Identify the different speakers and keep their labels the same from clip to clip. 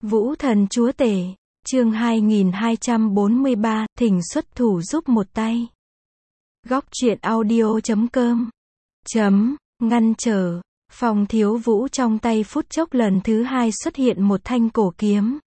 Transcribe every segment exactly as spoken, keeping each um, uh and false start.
Speaker 1: Vũ thần chúa tể, chương hai nghìn hai trăm bốn mươi ba, thỉnh xuất thủ giúp một tay. Góc truyện audio chấm com chấm, ngăn trở, Phong Thiếu Vũ trong tay phút chốc lần thứ hai xuất hiện một thanh cổ kiếm.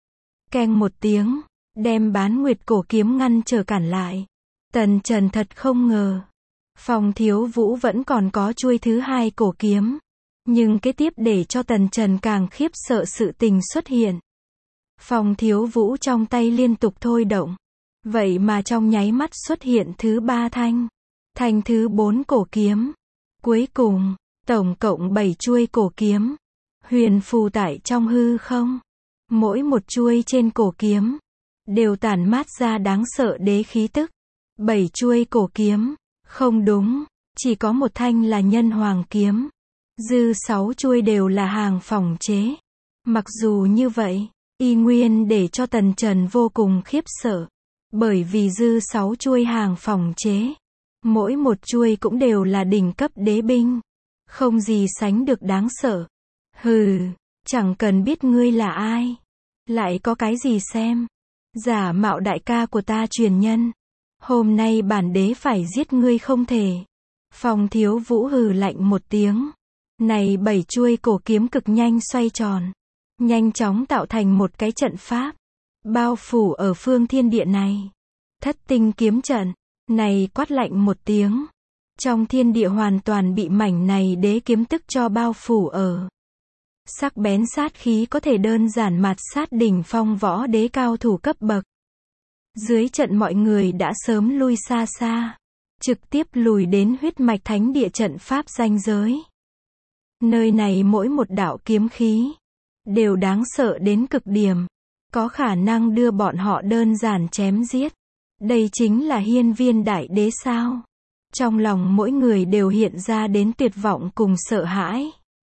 Speaker 1: Keng một tiếng, đem Bán Nguyệt cổ kiếm ngăn trở cản lại. Tần Trần thật không ngờ, Phong Thiếu Vũ vẫn còn có chuôi thứ hai cổ kiếm. Nhưng kế tiếp để cho Tần Trần càng khiếp sợ sự tình xuất hiện. Phong Thiếu Vũ trong tay liên tục thôi động. Vậy mà trong nháy mắt xuất hiện thứ ba thanh. Thanh thứ bốn cổ kiếm. Cuối cùng, tổng cộng bảy chuôi cổ kiếm. Huyền phù tại trong hư không. Mỗi một chuôi trên cổ kiếm đều tản mát ra đáng sợ đế khí tức. Bảy chuôi cổ kiếm. Không đúng, chỉ có một thanh là nhân hoàng kiếm. Dư sáu chuôi đều là hàng phòng chế. Mặc dù như vậy, y nguyên để cho Tần Trần vô cùng khiếp sợ. Bởi vì dư sáu chuôi hàng phòng chế, mỗi một chuôi cũng đều là đỉnh cấp đế binh. Không gì sánh được đáng sợ. Hừ, chẳng cần biết ngươi là ai. Lại có cái gì xem. Giả mạo đại ca của ta truyền nhân. Hôm nay bản đế phải giết ngươi không thể. Phong Thiếu Vũ hừ lạnh một tiếng. Này bảy chuôi cổ kiếm cực nhanh xoay tròn. Nhanh chóng tạo thành một cái trận pháp. Bao phủ ở phương thiên địa này. Thất tinh kiếm trận. Này quát lạnh một tiếng. Trong thiên địa hoàn toàn bị mảnh này đế kiếm tức cho bao phủ ở. Sắc bén sát khí có thể đơn giản mạt sát đỉnh phong võ đế cao thủ cấp bậc. Dưới trận mọi người đã sớm lui xa xa. Trực tiếp lùi đến huyết mạch thánh địa trận pháp ranh giới. Nơi này mỗi một đạo kiếm khí đều đáng sợ đến cực điểm, có khả năng đưa bọn họ đơn giản chém giết. Đây chính là hiên viên đại đế sao? Trong lòng mỗi người đều hiện ra đến tuyệt vọng cùng sợ hãi.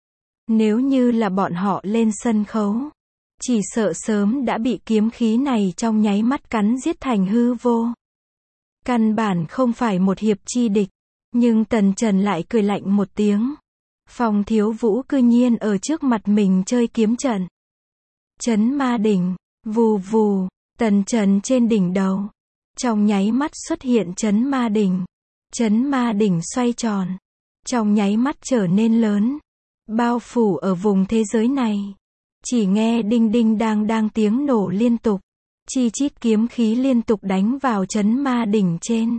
Speaker 1: Nếu như là bọn họ lên sân khấu, chỉ sợ sớm đã bị kiếm khí này trong nháy mắt cắn giết thành hư vô. Căn bản không phải một hiệp chi địch, nhưng Tần Trần lại cười lạnh một tiếng. Phong Thiếu Vũ cư nhiên ở trước mặt mình chơi kiếm trận. Chấn ma đỉnh, vù vù, Tần Trần trên đỉnh đầu. Trong nháy mắt xuất hiện chấn ma đỉnh. Chấn ma đỉnh xoay tròn. Trong nháy mắt trở nên lớn. Bao phủ ở vùng thế giới này. Chỉ nghe đinh đinh đang đang tiếng nổ liên tục. Chi chít kiếm khí liên tục đánh vào chấn ma đỉnh trên.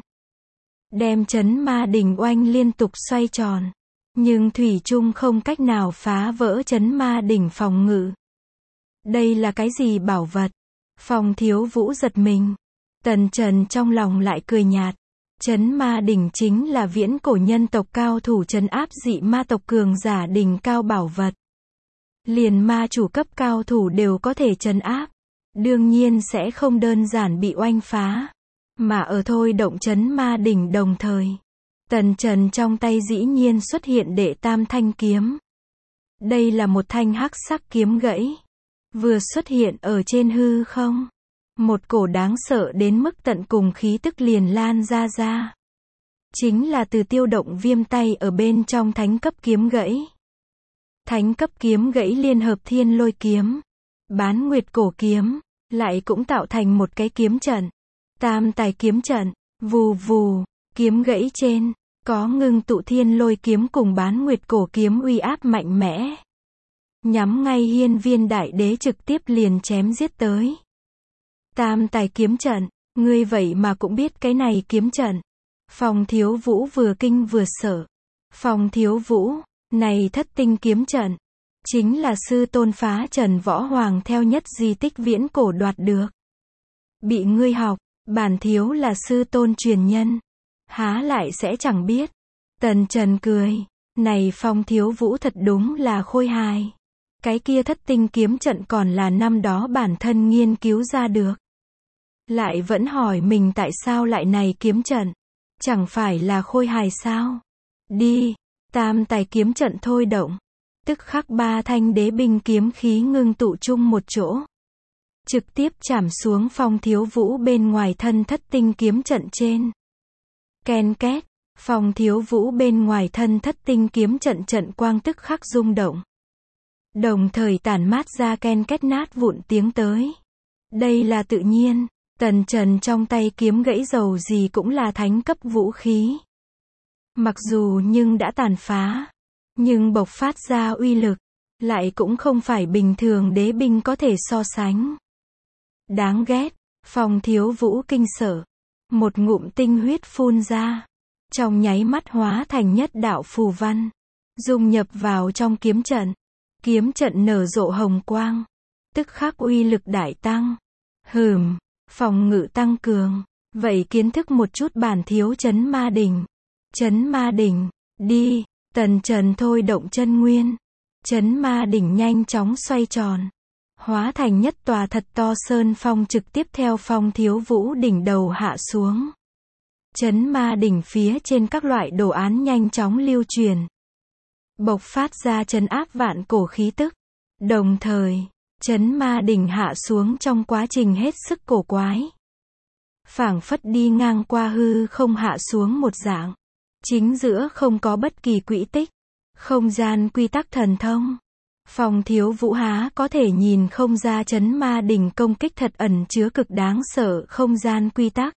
Speaker 1: Đem chấn ma đỉnh oanh liên tục xoay tròn. Nhưng thủy chung không cách nào phá vỡ chấn ma đỉnh phòng ngự. Đây là cái gì bảo vật? Phong Thiếu Vũ giật mình. Tần Trần trong lòng lại cười nhạt. Chấn ma đỉnh chính là viễn cổ nhân tộc cao thủ trấn áp dị ma tộc cường giả đỉnh cao bảo vật. Liền ma chủ cấp cao thủ đều có thể trấn áp. Đương nhiên sẽ không đơn giản bị oanh phá. Mà ở thôi động chấn ma đỉnh đồng thời. Tần Trần trong tay dĩ nhiên xuất hiện đệ tam thanh kiếm. Đây là một thanh hắc sắc kiếm gãy. Vừa xuất hiện ở trên hư không. Một cổ đáng sợ đến mức tận cùng khí tức liền lan ra ra. Chính là từ tiêu động viêm tay ở bên trong thánh cấp kiếm gãy. Thánh cấp kiếm gãy liên hợp thiên lôi kiếm. Bán nguyệt cổ kiếm. Lại cũng tạo thành một cái kiếm trận. Tam tài kiếm trận. Vù vù. Kiếm gãy trên. Có ngưng tụ thiên lôi kiếm cùng bán nguyệt cổ kiếm uy áp mạnh mẽ. Nhắm ngay hiên viên đại đế trực tiếp liền chém giết tới. Tam tài kiếm trận, ngươi vậy mà cũng biết cái này kiếm trận. Phong Thiếu Vũ vừa kinh vừa sợ. Phong Thiếu Vũ, này thất tinh kiếm trận. Chính là sư tôn phá trần võ hoàng theo nhất di tích viễn cổ đoạt được. Bị ngươi học, bản thiếu là sư tôn truyền nhân. Há lại sẽ chẳng biết. Tần Trần cười. Này Phong Thiếu Vũ thật đúng là khôi hài. Cái kia thất tinh kiếm trận còn là năm đó bản thân nghiên cứu ra được. Lại vẫn hỏi mình tại sao lại này kiếm trận. Chẳng phải là khôi hài sao? Đi. Tam tài kiếm trận thôi động. Tức khắc ba thanh đế binh kiếm khí ngưng tụ chung một chỗ. Trực tiếp chảm xuống Phong Thiếu Vũ bên ngoài thân thất tinh kiếm trận trên. Ken két, Phong Thiếu Vũ bên ngoài thân thất tinh kiếm trận trận quang tức khắc rung động. đồng thời tản mát ra ken két nát vụn tiếng tới. Đây là tự nhiên, Tần Trần trong tay kiếm gãy dầu gì cũng là thánh cấp vũ khí. Mặc dù nhưng đã tàn phá, nhưng bộc phát ra uy lực, lại cũng không phải bình thường đế binh có thể so sánh. Đáng ghét, Phong Thiếu Vũ kinh sợ, một ngụm tinh huyết phun ra, trong nháy mắt hóa thành nhất đạo phù văn, dung nhập vào trong kiếm trận. Kiếm trận nở rộ hồng quang, tức khắc uy lực đại tăng. Hừm, phòng ngự tăng cường, vậy kiến thức một chút bản thiếu chấn ma đỉnh. Chấn ma đỉnh, đi, Tần Trần thôi động chân nguyên. Chấn ma đỉnh nhanh chóng xoay tròn, hóa thành nhất tòa thật to sơn phong trực tiếp theo Phong Thiếu Vũ đỉnh đầu hạ xuống. Chấn ma đỉnh phía trên các loại đồ án nhanh chóng lưu truyền, bộc phát ra trấn áp vạn cổ khí tức. Đồng thời, chấn ma đỉnh hạ xuống trong quá trình hết sức cổ quái, phảng phất đi ngang qua hư không hạ xuống một dạng. Chính giữa không có bất kỳ quỹ tích, không gian quy tắc thần thông. Phong Thiếu Vũ há có thể nhìn không ra chấn ma đỉnh công kích thật ẩn chứa cực đáng sợ không gian quy tắc.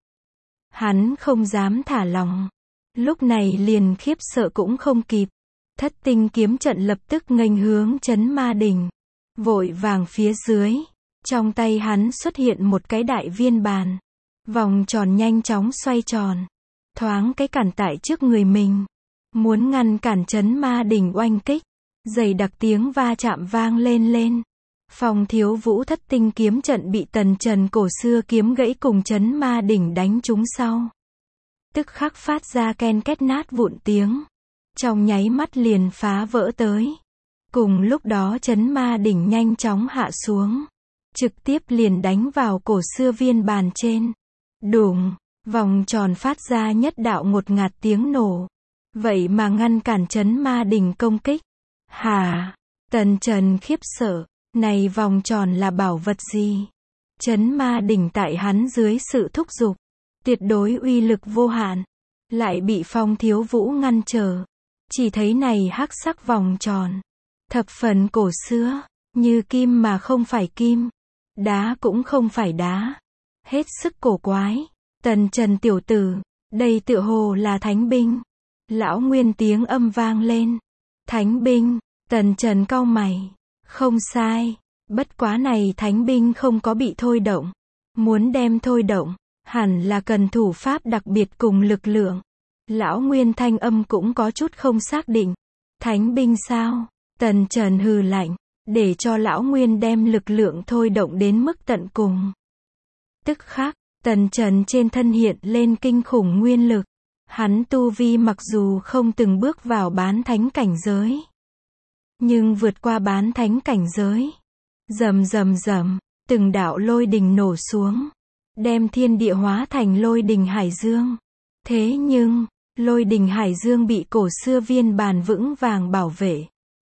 Speaker 1: Hắn không dám thả lỏng, lúc này liền khiếp sợ cũng không kịp. Thất tinh kiếm trận lập tức nghênh hướng chấn ma đỉnh, vội vàng phía dưới, trong tay hắn xuất hiện một cái đại viên bàn, vòng tròn nhanh chóng xoay tròn, thoáng cái cản tại trước người mình, muốn ngăn cản chấn ma đỉnh oanh kích. Dày đặc tiếng va chạm vang lên lên. Phong Thiếu Vũ thất tinh kiếm trận bị Tần Trần cổ xưa kiếm gãy cùng chấn ma đỉnh đánh trúng sau, tức khắc phát ra ken két nát vụn tiếng, trong nháy mắt liền phá vỡ tới. Cùng lúc đó chấn ma đỉnh nhanh chóng hạ xuống, trực tiếp liền đánh vào cổ xưa viên bàn trên. Đùng, vòng tròn phát ra nhất đạo ngột ngạt tiếng nổ, vậy mà ngăn cản chấn ma đỉnh công kích. Hả? Tần Trần khiếp sợ, này vòng tròn là bảo vật gì? Chấn ma đỉnh tại hắn dưới sự thúc giục, tuyệt đối uy lực vô hạn, lại bị Phong Thiếu Vũ ngăn trở. Chỉ thấy này hắc sắc vòng tròn, thập phần cổ xưa, như kim mà không phải kim, đá cũng không phải đá, hết sức cổ quái. Tần Trần tiểu tử, đây tựa hồ là thánh binh. Lão Nguyên tiếng âm vang lên. Thánh binh, Tần Trần cau mày. Không sai, bất quá này thánh binh không có bị thôi động. Muốn đem thôi động, hẳn là cần thủ pháp đặc biệt cùng lực lượng. Lão Nguyên thanh âm cũng có chút không xác định. Thánh binh sao? Tần Trần hừ lạnh, để cho Lão Nguyên đem lực lượng thôi động đến mức tận cùng. Tức khắc, Tần Trần trên thân hiện lên kinh khủng nguyên lực. Hắn tu vi mặc dù không từng bước vào bán thánh cảnh giới, nhưng vượt qua bán thánh cảnh giới. Rầm rầm rầm, từng đạo lôi đình nổ xuống, đem thiên địa hóa thành lôi đình hải dương. Thế nhưng, lôi đình hải dương bị cổ xưa viên bàn vững vàng bảo vệ,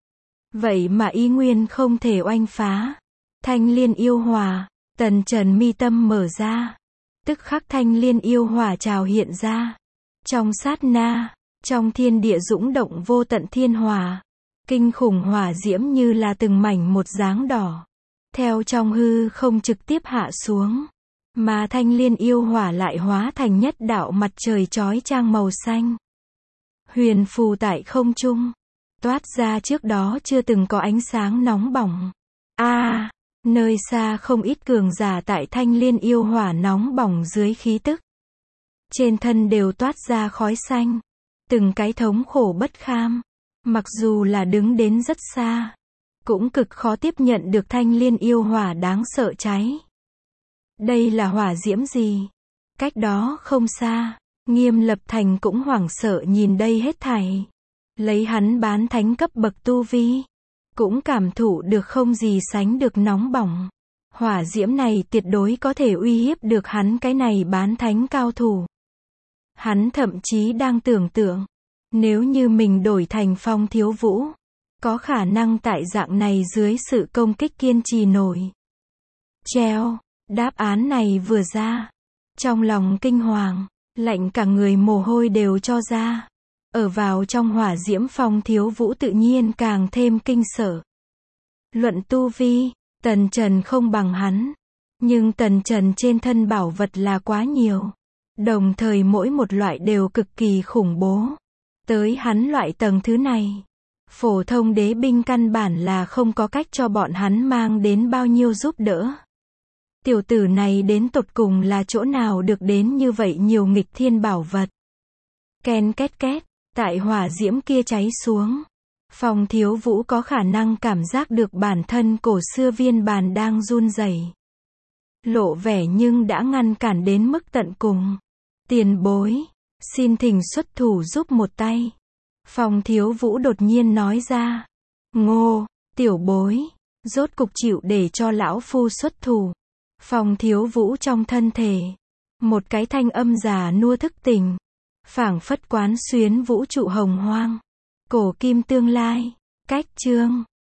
Speaker 1: vậy mà y nguyên không thể oanh phá. Thanh liên yêu hỏa, Tần Trần mi tâm mở ra, tức khắc thanh liên yêu hỏa trào hiện ra. Trong sát na, trong thiên địa dũng động vô tận thiên hỏa, kinh khủng hỏa diễm như là từng mảnh một dáng đỏ, theo trong hư không trực tiếp hạ xuống, mà thanh liên yêu hỏa lại hóa thành nhất đạo mặt trời chói chang màu xanh, huyền phù tại không trung, toát ra trước đó chưa từng có ánh sáng nóng bỏng. A, à, nơi xa không ít cường giả tại thanh liên yêu hỏa nóng bỏng dưới khí tức, trên thân đều toát ra khói xanh, từng cái thống khổ bất kham, mặc dù là đứng đến rất xa, cũng cực khó tiếp nhận được thanh liên yêu hỏa đáng sợ cháy. Đây là hỏa diễm gì? Cách đó không xa, Nghiêm Lập Thành cũng hoảng sợ nhìn đây hết thảy. Lấy hắn bán thánh cấp bậc tu vi, cũng cảm thụ được không gì sánh được nóng bỏng. Hỏa diễm này tuyệt đối có thể uy hiếp được hắn cái này bán thánh cao thủ. Hắn thậm chí đang tưởng tượng, nếu như mình đổi thành Phong Thiếu Vũ, có khả năng tại dạng này dưới sự công kích kiên trì nổi. Treo, đáp án này vừa ra, trong lòng kinh hoàng, lạnh cả người mồ hôi đều cho ra. Ở vào trong hỏa diễm Phong Thiếu Vũ tự nhiên càng thêm kinh sợ. Luận tu vi, Tần Trần không bằng hắn. Nhưng Tần Trần trên thân bảo vật là quá nhiều. Đồng thời mỗi một loại đều cực kỳ khủng bố. Tới hắn loại tầng thứ này, phổ thông đế binh căn bản là không có cách cho bọn hắn mang đến bao nhiêu giúp đỡ. Tiểu tử này đến tột cùng là chỗ nào được đến như vậy nhiều nghịch thiên bảo vật. Ken két két, tại hỏa diễm kia cháy xuống. Phong Thiếu Vũ có khả năng cảm giác được bản thân cổ xưa viên bàn đang run rẩy. Lộ vẻ nhưng đã ngăn cản đến mức tận cùng. Tiền bối, xin thỉnh xuất thủ giúp một tay. Phong Thiếu Vũ đột nhiên nói ra. Ngô, tiểu bối, rốt cục chịu để cho lão phu xuất thủ. Phong Thiếu Vũ trong thân thể, một cái thanh âm già nua thức tỉnh, phảng phất quán xuyến vũ trụ hồng hoang. Cổ kim tương lai, cách chương